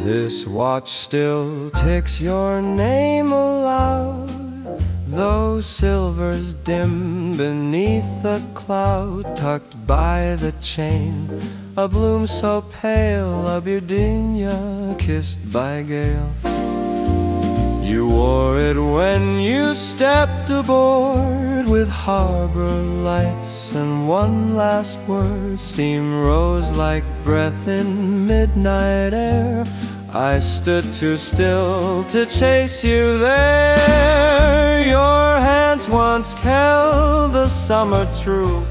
This watch still ticks your name aloud, though silver's dim beneath a cloud. Tucked by the chain, a bloom so pale, a Budinia kissed by gale. You wore it when you stepped aboard, with harbor lights and one last word. Steam rose like breath in midnight air. I stood too still to chase you there. Your hands once held the summer true.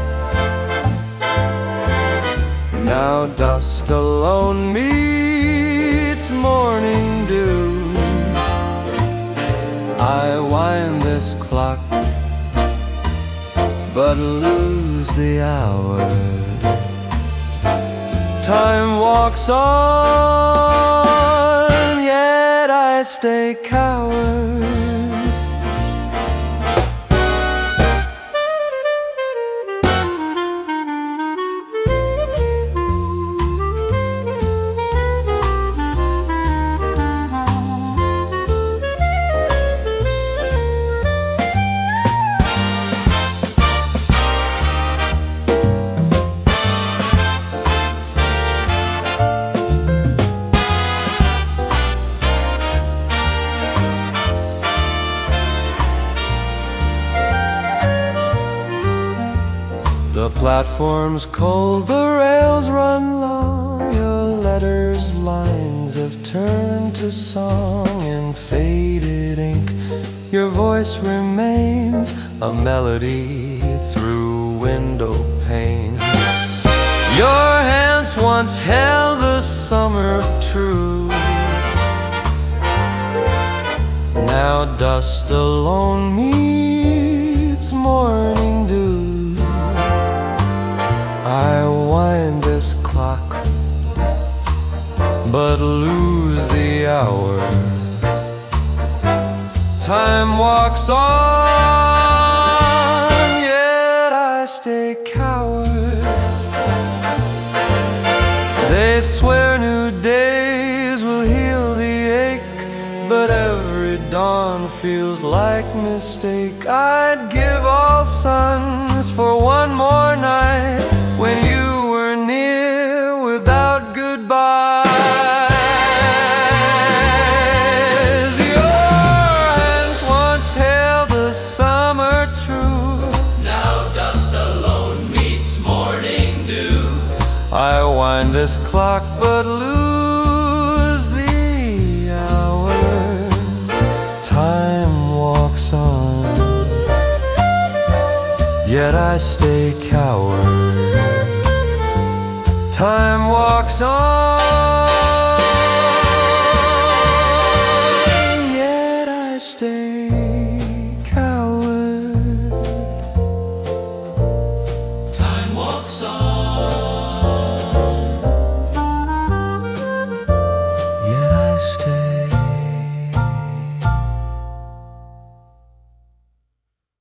Now dust alone meets morning dew. I wind this clock, but lose the hour. Time walks on, yet I stay coward. The platform's cold, the rails run long. Your letters' lines have turned to song. In faded ink, your voice remains a melody through window panes. Your hands once held the summer true. Now dust alone meets morning dew. I wind this clock, but lose the hour. Time walks on, yet I stay coward. They swear new days will heal the ache, but every dawn feels like mistake. I'd give all suns for one more night when you were near without goodbyes. Your hands once held the summer true. Now dust alone meets morning dew. I wind this clock but lose the hour. Time walks on, yet I stay coward. Time walks on.